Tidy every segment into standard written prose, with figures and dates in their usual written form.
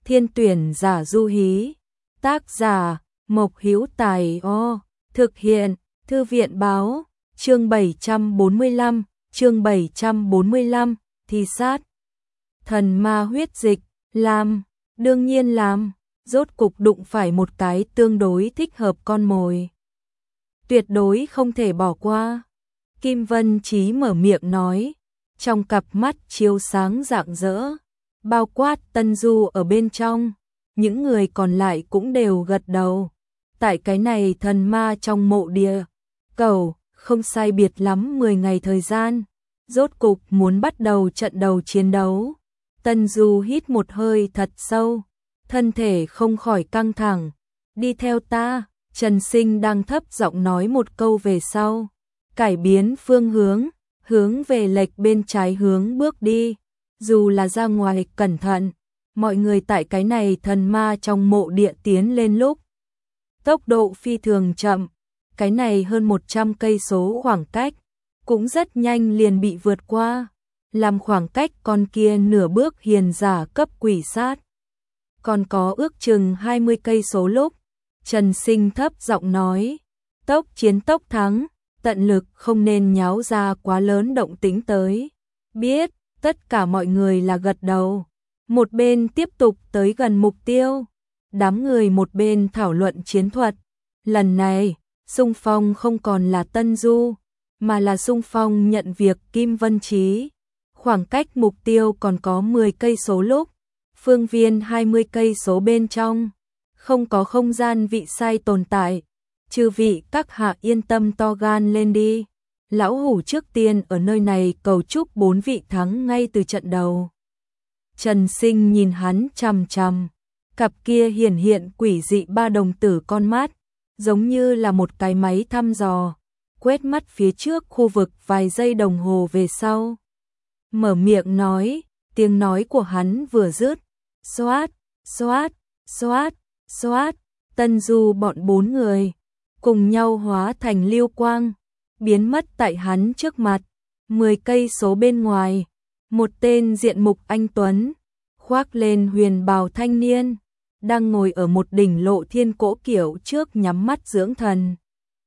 Thiên tuyển giả du hí. Tác giả Mộc Hữu Tài. Thực hiện Thư viện báo. Chương 745, thi sát. Thần ma huyết dịch, làm, đương nhiên làm, rốt cục đụng phải một cái tương đối thích hợp con mồi. Tuyệt đối không thể bỏ qua. Kim Vân Chí mở miệng nói, trong cặp mắt chiếu sáng rạng rỡ, bao quát Tân Du ở bên trong, những người còn lại cũng đều gật đầu. Tại cái này thần ma trong mộ địa cầu, không sai biệt lắm 10 ngày thời gian, rốt cục muốn bắt đầu trận đầu chiến đấu. Tân Du hít một hơi thật sâu, thân thể không khỏi căng thẳng. Đi theo ta, Trần Sinh đang thấp giọng nói một câu về sau, cải biến phương hướng, hướng về lệch bên trái hướng bước đi. Dù là ra ngoài cẩn thận, mọi người tại cái này thần ma trong mộ địa tiến lên lúc tốc độ phi thường chậm, cái này hơn 100 cây số khoảng cách cũng rất nhanh liền bị vượt qua, làm khoảng cách con kia nửa bước hiền giả cấp quỷ sát. Còn có ước chừng 20 cây số lúc, Trần Sinh thấp giọng nói, tốc chiến tốc thắng, tận lực không nên nháo ra quá lớn động tĩnh tới. Biết, tất cả mọi người là gật đầu. Một bên tiếp tục tới gần mục tiêu, đám người một bên thảo luận chiến thuật. Lần này, xung phong không còn là Tân Du, mà là xung phong nhận việc Kim Vân Chí. Khoảng cách mục tiêu còn có 10 cây số lúc, phương viên 20 cây số bên trong, không có không gian vị sai tồn tại. Chư vị các hạ yên tâm to gan lên đi. Lão hủ trước tiên ở nơi này cầu chúc 4 vị thắng ngay từ trận đầu. Trần Sinh nhìn hắn chằm chằm, cặp kia hiển hiện quỷ dị ba đồng tử con mắt, giống như là một cái máy thăm dò, quét mắt phía trước khu vực vài giây đồng hồ về sau. Mở miệng nói, tiếng nói của hắn vừa dứt, xoát, xoát, xoát, xoát, Tân Du bọn 4 người cùng nhau hóa thành lưu quang, biến mất tại hắn trước mặt. 10 cây số bên ngoài, một tên diện mục anh tuấn, khoác lên huyền bào thanh niên, đang ngồi ở một đỉnh lộ thiên cỗ kiệu trước nhắm mắt dưỡng thần.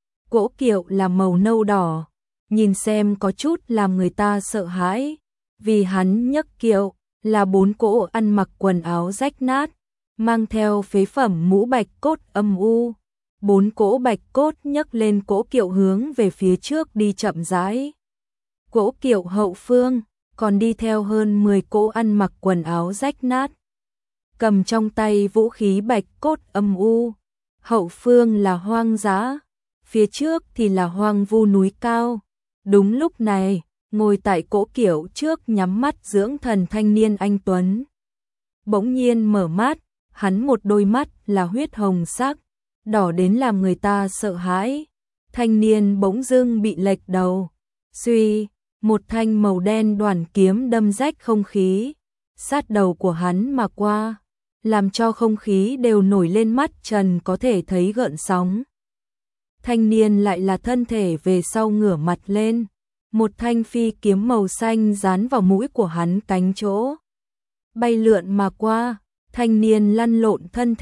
Cỗ kiệu là màu nâu đỏ, nhìn xem có chút làm người ta sợ hãi, vì hắn nhấc kiệu là 4 cỗ ăn mặc quần áo rách nát, mang theo phế phẩm mũ bạch cốt âm u. 4 cỗ bạch cốt nhấc lên cỗ kiệu hướng về phía trước đi chậm rãi. Cỗ kiệu hậu phương còn đi theo hơn 10 cỗ ăn mặc quần áo rách nát, cầm trong tay vũ khí bạch cốt âm u. Hậu phương là hoang dã, phía trước thì là hoang vu núi cao. Đúng lúc này, ngồi tại cỗ kiệu trước nhắm mắt dưỡng thần thanh niên anh tuấn bỗng nhiên mở mắt, hắn một đôi mắt là huyết hồng sắc, đỏ đến làm người ta sợ hãi. Thanh niên bỗng dưng bị lệch đầu, suy, một thanh màu đen đoản kiếm đâm rách không khí, sát đầu của hắn mà qua, làm cho không khí đều nổi lên mắt trần có thể thấy gợn sóng. Thanh niên lại là thân thể về sau ngửa mặt lên, một thanh phi kiếm màu xanh dán vào mũi của hắn cánh chỗ, bay lượn mà qua. Thanh niên lăn lộn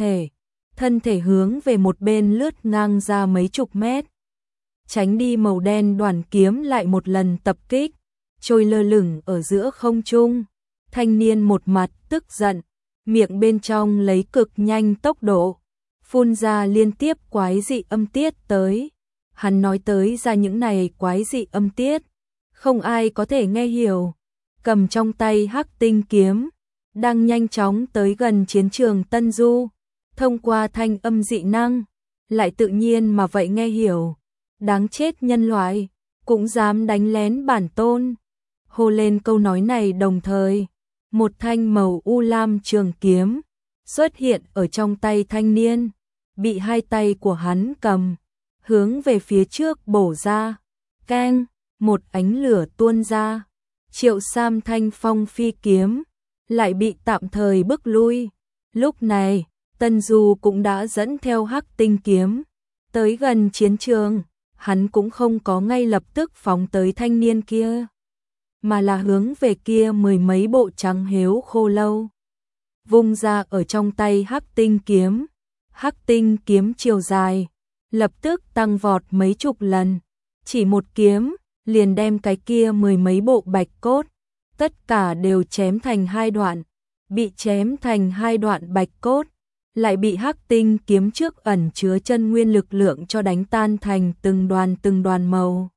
thân thể hướng về một bên lướt ngang ra mấy chục mét, tránh đi màu đen đoản kiếm lại một lần tập kích, trôi lơ lửng ở giữa không trung. Thanh niên một mặt tức giận, miệng bên trong lấy cực nhanh tốc độ phun ra liên tiếp quái dị âm tiết tới. Hắn nói tới ra những này quái dị âm tiết, không ai có thể nghe hiểu. Cầm trong tay hắc tinh kiếm, đang nhanh chóng tới gần chiến trường Tân Du, thông qua thanh âm dị năng, lại tự nhiên mà vậy nghe hiểu. Đáng chết nhân loại, cũng dám đánh lén bản tôn. Hô lên câu nói này đồng thời, một thanh màu u lam trường kiếm xuất hiện ở trong tay thanh niên, bị hai tay của hắn cầm, hướng về phía trước bổ ra. Keng, một ánh lửa tuôn ra, Triệu Sam thanh phong phi kiếm lại bị tạm thời bức lui. Lúc này, Tân Du cũng đã dẫn theo hắc tinh kiếm tới gần chiến trường, hắn cũng không có ngay lập tức phóng tới thanh niên kia, mà là hướng về kia 10 mấy bộ trắng hếu khô lâu. vung ra ở trong tay Hắc Tinh kiếm. Hắc Tinh kiếm chiều dài lập tức tăng vọt mấy chục lần, chỉ một kiếm liền đem cái kia mười mấy bộ bạch cốt, tất cả đều chém thành hai đoạn. Bị chém thành hai đoạn bạch cốt, lại bị Hắc Tinh kiếm trước ẩn chứa chân nguyên lực lượng cho đánh tan thành từng đoàn màu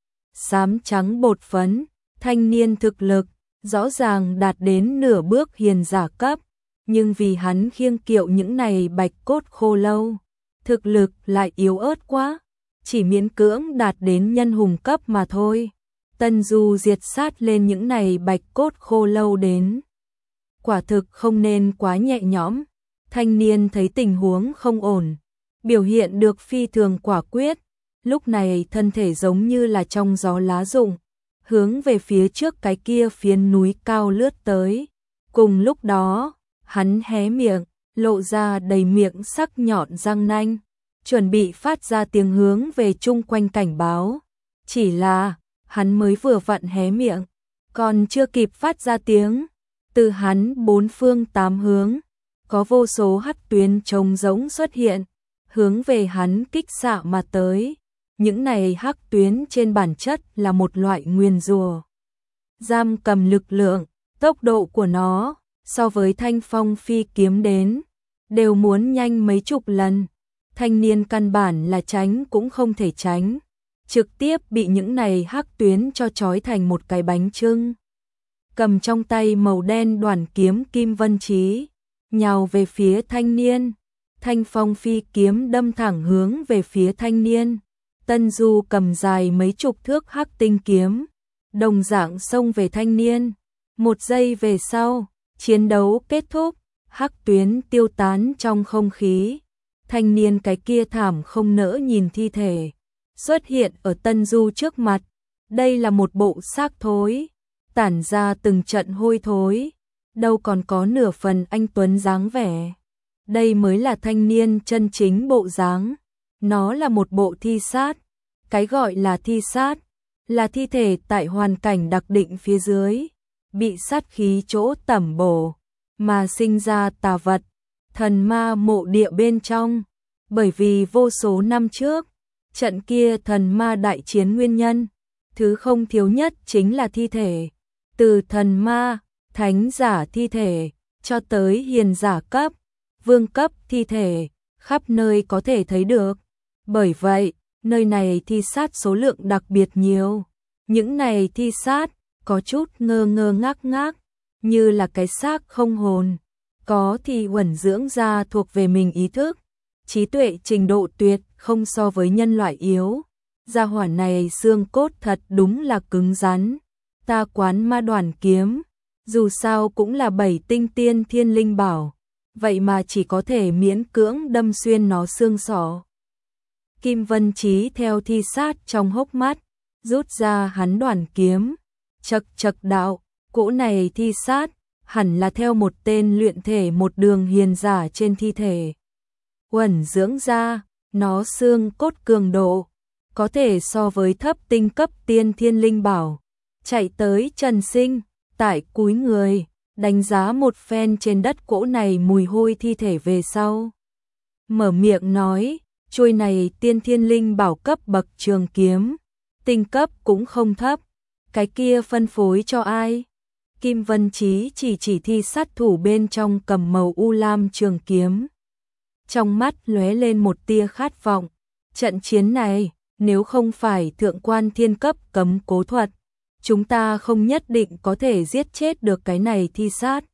xám trắng bột phấn. Thanh niên thực lực rõ ràng đạt đến nửa bước hiền giả cấp, nhưng vì hắn khiêng kiệu những này bạch cốt khô lâu, thực lực lại yếu ớt quá, chỉ miễn cưỡng đạt đến nhân hùng cấp mà thôi. Tân Du diệt sát lên những này bạch cốt khô lâu đến, quả thực không nên quá nhẹ nhõm. Thanh niên thấy tình huống không ổn, biểu hiện được phi thường quả quyết, lúc này thân thể giống như là trong gió lá rụng, hướng về phía trước cái kia phiến núi cao lướt tới. Cùng lúc đó, hắn hé miệng, lộ ra đầy miệng sắc nhọn răng nanh, chuẩn bị phát ra tiếng hướng về chung quanh cảnh báo. Chỉ là, hắn mới vừa vặn hé miệng, còn chưa kịp phát ra tiếng, từ hắn bốn phương tám hướng, có vô số hắc tuyến trông giống xuất hiện, hướng về hắn kích xạ mà tới. Những này hắc tuyến trên bản chất là một loại nguyền rủa, giam cầm lực lượng, tốc độ của nó so với Thanh Phong phi kiếm đến đều muốn nhanh mấy chục lần. Thanh niên căn bản là tránh cũng không thể tránh, trực tiếp bị những này hắc tuyến cho trói thành một cái bánh chưng. Cầm trong tay màu đen đoản kiếm Kim Vân Chí, nhào về phía thanh niên. Thanh Phong phi kiếm đâm thẳng hướng về phía thanh niên. Tân Du cầm dài mấy chục thước Hắc Tinh kiếm, đồng dạng xông về thanh niên. Một giây về sau, chiến đấu kết thúc, hắc tuyến tiêu tán trong không khí. Thanh niên cái kia thảm không nỡ nhìn thi thể xuất hiện ở Tân Du trước mặt. Đây là một bộ xác thối, tản ra từng trận hôi thối, đâu còn có nửa phần anh tuấn dáng vẻ. Đây mới là thanh niên chân chính bộ dáng. Nó là một bộ thi sát. Cái gọi là thi sát là thi thể tại hoàn cảnh đặc định phía dưới, bị sát khí chỗ tẩm bổ mà sinh ra tà vật. Thần ma mộ địa bên trong, bởi vì vô số năm trước trận kia thần ma đại chiến nguyên nhân, thứ không thiếu nhất chính là thi thể. Từ thần ma, thánh giả thi thể cho tới hiền giả cấp, vương cấp thi thể, khắp nơi có thể thấy được. Bởi vậy, nơi này thi sát số lượng đặc biệt nhiều. Những này thi sát có chút ngơ ngơ ngác ngác, như là cái xác không hồn. Có thì uẩn dưỡng ra thuộc về mình ý thức, trí tuệ trình độ tuyệt không so với nhân loại yếu. Gia hỏa này xương cốt thật đúng là cứng rắn. Ta quán ma đoản kiếm, dù sao cũng là 7 tinh tiên thiên linh bảo, vậy mà chỉ có thể miễn cưỡng đâm xuyên nó xương sọ. Kim Vân Chí theo thi sát trong hốc mắt, rút ra hắn đoản kiếm, chậc chậc đạo, cỗ này thi sát, hẳn là theo một tên luyện thể một đường hiền giả trên thi thể. Uẩn dưỡng ra, nó xương cốt cường độ, có thể so với thấp tinh cấp tiên thiên linh bảo. Chạy tới Trần Sinh, tại cúi người, đánh giá một phen trên đất cỗ này mùi hôi thi thể về sau. Mở miệng nói, chuôi này tiên thiên linh bảo cấp bậc trường kiếm, tinh cấp cũng không thấp, cái kia phân phối cho ai? Kim Vân Chí chỉ thi sát thủ bên trong cầm màu u lam trường kiếm. Trong mắt lóe lên một tia khát vọng, trận chiến này, nếu không phải thượng quan thiên cấp cấm cố thuật, chúng ta không nhất định có thể giết chết được cái này thi sát.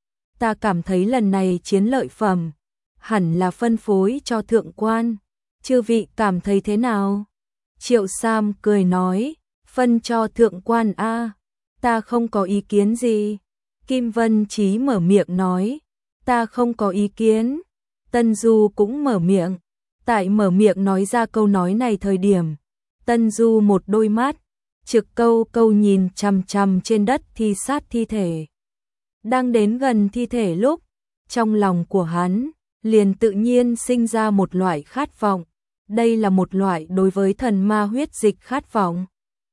Ta cảm thấy lần này chiến lợi phẩm hẳn là phân phối cho thượng quan. Chư vị cảm thấy thế nào? Triệu Sam cười nói, phân cho thượng quan a, ta không có ý kiến gì. Kim Vân Chí mở miệng nói, ta không có ý kiến. Tân Du cũng mở miệng. Tại mở miệng nói ra câu nói này thời điểm, Tân Du một đôi mắt trực câu câu nhìn chằm chằm trên đất thi sát thi thể. Đang đến gần thi thể lúc, trong lòng của hắn liền tự nhiên sinh ra một loại khát vọng. Đây là một loại đối với thần ma huyết dịch khát vọng.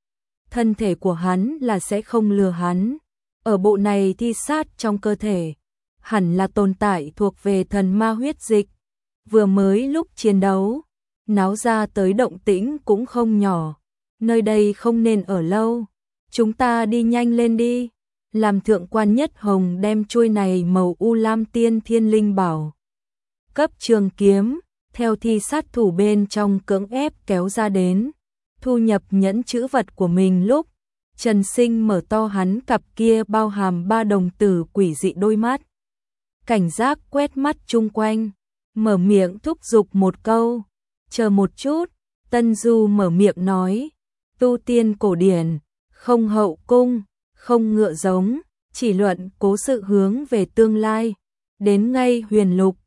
Thân thể của hắn là sẽ không lừa hắn. Ở bộ này thi sát trong cơ thể, hẳn là tồn tại thuộc về thần ma huyết dịch. Vừa mới lúc chiến đấu, náo ra tới động tĩnh cũng không nhỏ. Nơi đây không nên ở lâu. Chúng ta đi nhanh lên đi. Làm thượng quan Nhất Hồng đem chuôi này màu u lam tiên thiên linh bảo cấp trường kiếm, theo thi sát thủ bên trong cưỡng ép kéo ra đến. Thu nhập nhẫn chữ vật của mình lúc, Trần Sinh mở to hắn cặp kia bao hàm 3 đồng tử quỷ dị đôi mắt. Cảnh giác quét mắt chung quanh, mở miệng thúc giục một câu. Chờ một chút, Tân Du mở miệng nói. Tu tiên cổ điển, không hậu cung, không ngựa giống, chỉ luận cố sự hướng về tương lai. Đến ngay huyền lục,